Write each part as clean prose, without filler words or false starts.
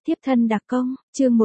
Tiếp thân đặc công, chương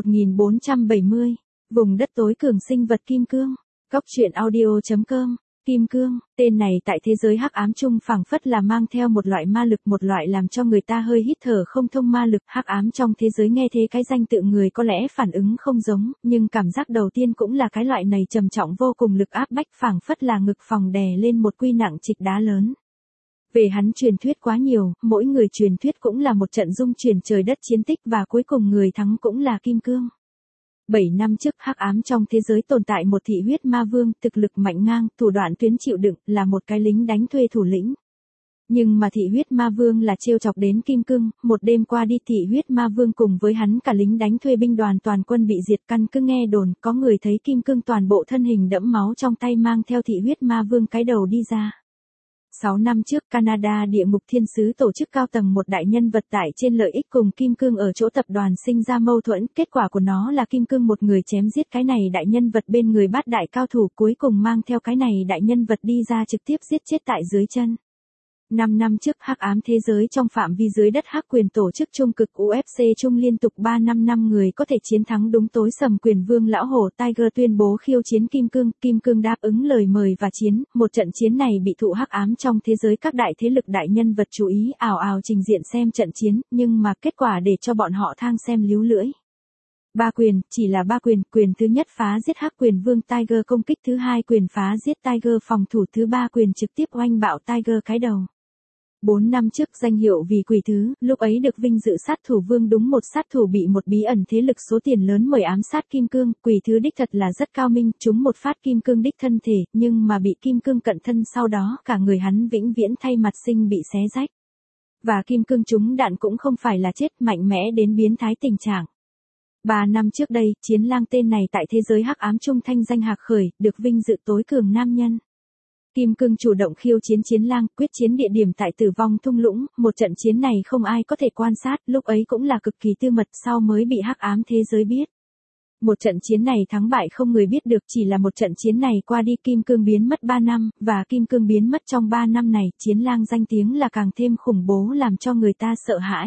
1470, vùng đất tối cường sinh vật kim cương. Góc truyện audio.com. Kim cương, tên này tại thế giới hắc ám chung phảng phất là mang theo một loại ma lực, một loại làm cho người ta hơi hít thở không thông ma lực. Hắc ám trong thế giới nghe thế cái danh tự người có lẽ phản ứng không giống, nhưng cảm giác đầu tiên cũng là cái loại này trầm trọng vô cùng lực áp bách, phảng phất là ngực phòng đè lên một quy nặng trịch đá lớn. Về hắn truyền thuyết quá nhiều, mỗi người truyền thuyết cũng là một trận dung chuyển trời đất chiến tích và cuối cùng người thắng cũng là kim cương. 7 năm trước hắc ám trong thế giới tồn tại một thị huyết ma vương, thực lực mạnh ngang, thủ đoạn tuyến chịu đựng, là một cái lính đánh thuê thủ lĩnh. Nhưng mà thị huyết ma vương là trêu chọc đến kim cương, một đêm qua đi thị huyết ma vương cùng với hắn cả lính đánh thuê binh đoàn toàn quân bị diệt. Căn cứ nghe đồn, có người thấy kim cương toàn bộ thân hình đẫm máu trong tay mang theo thị huyết ma vương cái đầu đi ra. 6 năm trước Canada địa ngục thiên sứ tổ chức cao tầng một đại nhân vật tại trên lợi ích cùng kim cương ở chỗ tập đoàn sinh ra mâu thuẫn, kết quả của nó là kim cương một người chém giết cái này đại nhân vật bên người bát đại cao thủ, cuối cùng mang theo cái này đại nhân vật đi ra trực tiếp giết chết tại dưới chân. 5 năm trước hắc ám thế giới trong phạm vi dưới đất hắc quyền tổ chức trung cực UFC chung liên tục 3 năm người có thể chiến thắng đúng tối sầm quyền vương lão hổ Tiger tuyên bố khiêu chiến Kim Cương đáp ứng lời mời và chiến, một trận chiến này bị thụ hắc ám trong thế giới các đại thế lực đại nhân vật chú ý ào ào trình diện xem trận chiến, nhưng mà kết quả để cho bọn họ thang xem líu lưỡi. 3 quyền, chỉ là 3 quyền, quyền thứ nhất phá giết hắc quyền vương Tiger công kích thứ hai quyền phá giết Tiger phòng thủ thứ 3 quyền trực tiếp oanh bạo Tiger cái đầu. 4 năm trước danh hiệu vì quỷ thứ, lúc ấy được vinh dự sát thủ vương đúng một sát thủ bị một bí ẩn thế lực số tiền lớn mời ám sát kim cương, quỷ thứ đích thật là rất cao minh, trúng một phát kim cương đích thân thể, nhưng mà bị kim cương cận thân sau đó cả người hắn vĩnh viễn thay mặt sinh bị xé rách. Và kim cương trúng đạn cũng không phải là chết, mạnh mẽ đến biến thái tình trạng. 3 năm trước đây, Chiến Lang tên này tại thế giới hắc ám trung thanh danh hạc khởi, được vinh dự tối cường nam nhân. Kim cương chủ động khiêu chiến Chiến Lang, quyết chiến địa điểm tại Tử Vong thung lũng, một trận chiến này không ai có thể quan sát, lúc ấy cũng là cực kỳ tư mật, sau mới bị hắc ám thế giới biết. Một trận chiến này thắng bại không người biết được, chỉ là một trận chiến này qua đi Kim cương biến mất 3 năm, và Kim cương biến mất trong 3 năm này, Chiến Lang danh tiếng là càng thêm khủng bố làm cho người ta sợ hãi.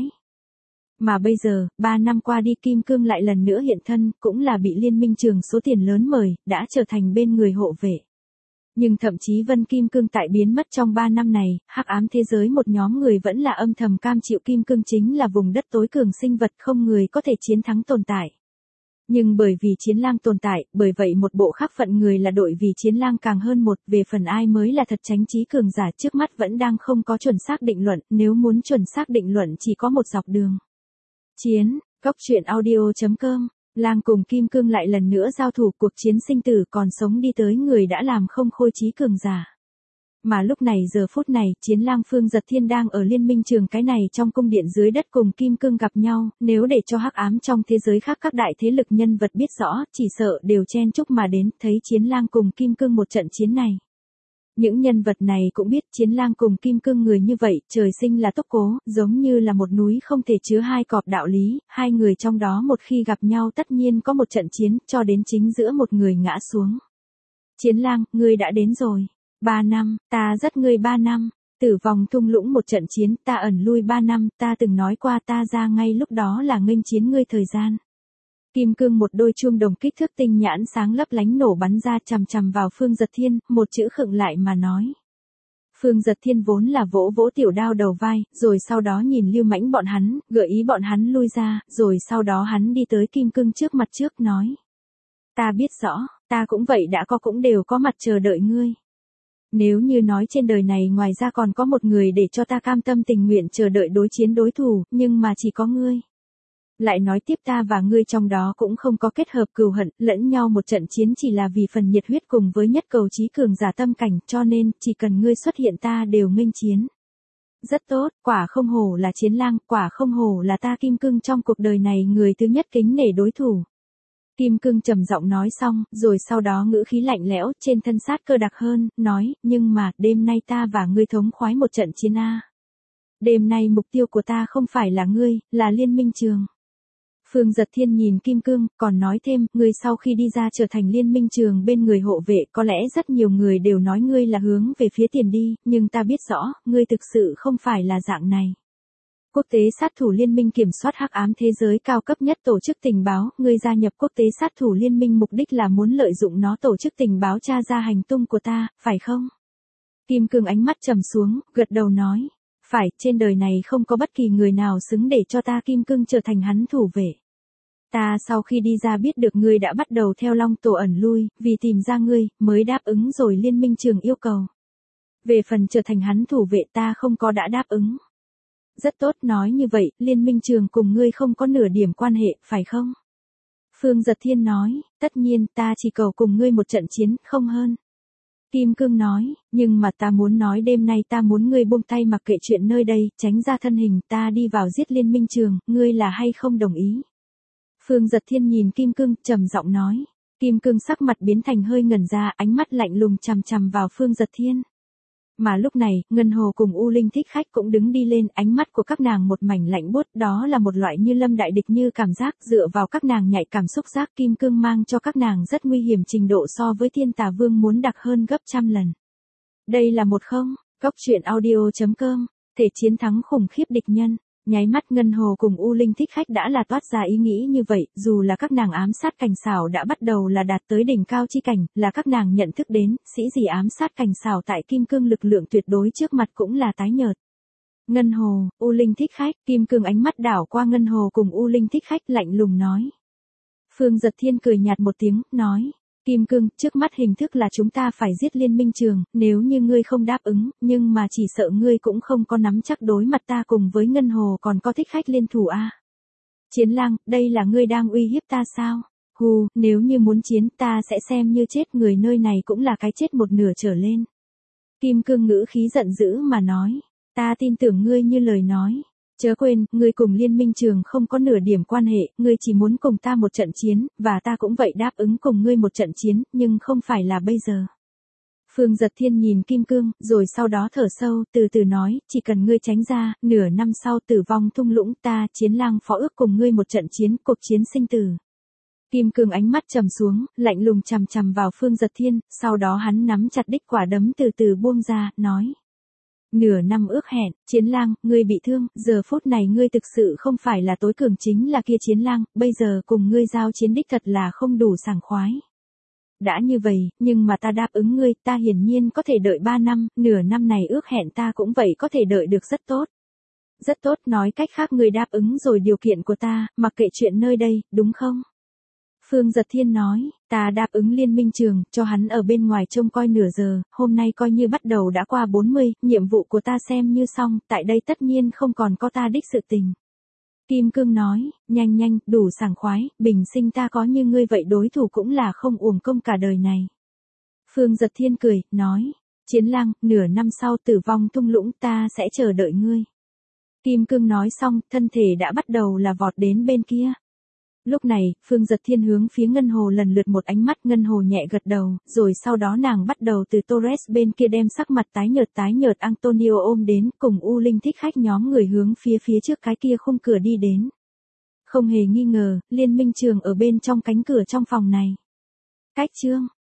Mà bây giờ, 3 năm qua đi Kim cương lại lần nữa hiện thân, cũng là bị Liên minh trường số tiền lớn mời, đã trở thành bên người hộ vệ. Nhưng thậm chí Vân Kim Cương tại biến mất trong 3 năm này, hắc ám thế giới một nhóm người vẫn là âm thầm cam chịu Kim Cương chính là vùng đất tối cường sinh vật không người có thể chiến thắng tồn tại. Nhưng bởi vì Chiến Lang tồn tại, bởi vậy một bộ khác phận người là đội vì Chiến Lang càng hơn một, về phần ai mới là thật chánh trí cường giả trước mắt vẫn đang không có chuẩn xác định luận, nếu muốn chuẩn xác định luận chỉ có một dọc đường. Chiến, góc truyện audio.com. Lang cùng Kim Cương lại lần nữa giao thủ, cuộc chiến sinh tử, còn sống đi tới người đã làm không khôi trí cường giả. Mà lúc này giờ phút này, Chiến Lang Phương Giật Thiên đang ở Liên minh trường cái này trong cung điện dưới đất cùng Kim Cương gặp nhau, nếu để cho hắc ám trong thế giới khác các đại thế lực nhân vật biết rõ, chỉ sợ đều chen chúc mà đến, thấy Chiến Lang cùng Kim Cương một trận chiến này. Những nhân vật này cũng biết Chiến Lang cùng Kim Cương người như vậy, trời sinh là tốc cố, giống như là một núi không thể chứa hai cọp đạo lý, hai người trong đó một khi gặp nhau tất nhiên có một trận chiến, cho đến chính giữa một người ngã xuống. Chiến Lang, ngươi đã đến rồi. 3 năm, ta rất ngươi 3 năm. Tử Vong thung lũng một trận chiến, ta ẩn lui 3 năm, ta từng nói qua ta ra ngay lúc đó là nghênh chiến ngươi thời gian. Kim cương một đôi chuông đồng kích thước tinh nhãn sáng lấp lánh nổ bắn ra chằm chằm vào Phương Giật Thiên, một chữ khựng lại mà nói. Phương Giật Thiên vốn là vỗ vỗ tiểu đao đầu vai, rồi sau đó nhìn Lưu Mãnh bọn hắn, gợi ý bọn hắn lui ra, rồi sau đó hắn đi tới Kim cương trước mặt trước nói. Ta biết rõ, ta cũng vậy đã cũng đều có mặt chờ đợi ngươi. Nếu như nói trên đời này ngoài ra còn có một người để cho ta cam tâm tình nguyện chờ đợi đối chiến đối thủ, nhưng mà chỉ có ngươi. Lại nói tiếp ta và ngươi trong đó cũng không có kết hợp cừu hận, lẫn nhau một trận chiến chỉ là vì phần nhiệt huyết cùng với nhất cầu chí cường giả tâm cảnh, cho nên, chỉ cần ngươi xuất hiện ta đều nghênh chiến. Rất tốt, quả không hổ là Chiến Lang, quả không hổ là ta Kim Cương trong cuộc đời này người thứ nhất kính nể đối thủ. Kim Cương trầm giọng nói xong, rồi sau đó ngữ khí lạnh lẽo, trên thân sát cơ đặc hơn, nói, nhưng mà, đêm nay ta và ngươi thống khoái một trận chiến a. Đêm nay mục tiêu của ta không phải là ngươi, là Liên minh trường. Phương Giật Thiên nhìn Kim Cương, còn nói thêm, ngươi sau khi đi ra trở thành Liên minh trường bên người hộ vệ, có lẽ rất nhiều người đều nói ngươi là hướng về phía tiền đi, nhưng ta biết rõ, ngươi thực sự không phải là dạng này. Quốc tế sát thủ liên minh kiểm soát hắc ám thế giới cao cấp nhất tổ chức tình báo, ngươi gia nhập quốc tế sát thủ liên minh mục đích là muốn lợi dụng nó tổ chức tình báo tra ra hành tung của ta, phải không? Kim Cương ánh mắt trầm xuống, gật đầu nói. Phải, trên đời này không có bất kỳ người nào xứng để cho ta Kim Cương trở thành hắn thủ vệ. Ta sau khi đi ra biết được ngươi đã bắt đầu theo Long Tổ ẩn lui, vì tìm ra ngươi, mới đáp ứng rồi Liên minh trường yêu cầu. Về phần trở thành hắn thủ vệ ta không có đã đáp ứng. Rất tốt, nói như vậy, Liên minh trường cùng ngươi không có nửa điểm quan hệ, phải không? Phương Giật Thiên nói, tất nhiên ta chỉ cầu cùng ngươi một trận chiến, không hơn. Kim Cương nói, nhưng mà ta muốn nói đêm nay ta muốn ngươi buông tay mặc kệ chuyện nơi đây, tránh ra thân hình ta đi vào giết Liên minh trường, ngươi là hay không đồng ý? Phương Giật Thiên nhìn Kim Cương, trầm giọng nói. Kim Cương sắc mặt biến thành hơi ngẩn ra, ánh mắt lạnh lùng chằm chằm vào Phương Giật Thiên. Mà lúc này, Ngân Hồ cùng U Linh Thích Khách cũng đứng đi lên, ánh mắt của các nàng một mảnh lạnh buốt, đó là một loại như lâm đại địch như cảm giác, dựa vào các nàng nhạy cảm xúc giác Kim Cương mang cho các nàng rất nguy hiểm trình độ so với Thiên Tà Vương muốn đặc hơn gấp trăm lần. Đây là một không, Cốc Truyện Audio.com, thể chiến thắng khủng khiếp địch nhân. Nháy mắt Ngân Hồ cùng U Linh Thích Khách đã là toát ra ý nghĩ như vậy, dù là các nàng ám sát cảnh xảo đã bắt đầu là đạt tới đỉnh cao chi cảnh, là các nàng nhận thức đến, sĩ gì ám sát cảnh xảo tại Kim Cương lực lượng tuyệt đối trước mặt cũng là tái nhợt. Ngân Hồ, U Linh Thích Khách, Kim Cương ánh mắt đảo qua Ngân Hồ cùng U Linh Thích Khách lạnh lùng nói. Phương Giật Thiên cười nhạt một tiếng, nói. Kim Cương, trước mắt hình thức là chúng ta phải giết Liên minh trường, nếu như ngươi không đáp ứng, nhưng mà chỉ sợ ngươi cũng không có nắm chắc đối mặt ta cùng với Ngân Hồ còn có Thích Khách liên thủ a. Chiến Lang, đây là ngươi đang uy hiếp ta sao? Hù, nếu như muốn chiến ta sẽ xem như chết, người nơi này cũng là cái chết một nửa trở lên. Kim Cương ngữ khí giận dữ mà nói, ta tin tưởng ngươi như lời nói. Chớ quên, ngươi cùng Liên minh trường không có nửa điểm quan hệ, ngươi chỉ muốn cùng ta một trận chiến, và ta cũng vậy đáp ứng cùng ngươi một trận chiến, nhưng không phải là bây giờ. Phương Giật Thiên nhìn Kim Cương, rồi sau đó thở sâu, từ từ nói, chỉ cần ngươi tránh ra, nửa năm sau tử vong thung lũng ta, Chiến Lang phó ước cùng ngươi một trận chiến, cuộc chiến sinh tử. Kim Cương ánh mắt trầm xuống, lạnh lùng chằm chằm vào Phương Giật Thiên, sau đó hắn nắm chặt đích quả đấm từ từ buông ra, nói. Nửa năm ước hẹn, Chiến Lang, ngươi bị thương, giờ phút này ngươi thực sự không phải là tối cường chính là kia Chiến Lang, bây giờ cùng ngươi giao chiến đích thật là không đủ sảng khoái. Đã như vậy, nhưng mà ta đáp ứng ngươi, ta hiển nhiên có thể đợi 3 năm, nửa năm này ước hẹn ta cũng vậy có thể đợi được rất tốt. Rất tốt, nói cách khác ngươi đáp ứng rồi điều kiện của ta, mặc kệ chuyện nơi đây, đúng không? Phương Giật Thiên nói, ta đáp ứng Liên minh trường, cho hắn ở bên ngoài trông coi nửa giờ, hôm nay coi như bắt đầu đã qua 40, nhiệm vụ của ta xem như xong, tại đây tất nhiên không còn có ta đích sự tình. Kim Cương nói, nhanh nhanh, đủ sảng khoái, bình sinh ta có như ngươi vậy đối thủ cũng là không uổng công cả đời này. Phương Giật Thiên cười, nói, Chiến Lang, nửa năm sau tử vong thung lũng ta sẽ chờ đợi ngươi. Kim Cương nói xong, thân thể đã bắt đầu là vọt đến bên kia. Lúc này, Phương Giật Thiên hướng phía Ngân Hồ lần lượt một ánh mắt, Ngân Hồ nhẹ gật đầu, rồi sau đó nàng bắt đầu từ Torres bên kia đem sắc mặt tái nhợt Antonio ôm đến, cùng U Linh Thích Khách nhóm người hướng phía trước cái kia khung cửa đi đến. Không hề nghi ngờ, Liên minh trường ở bên trong cánh cửa trong phòng này. Cách chương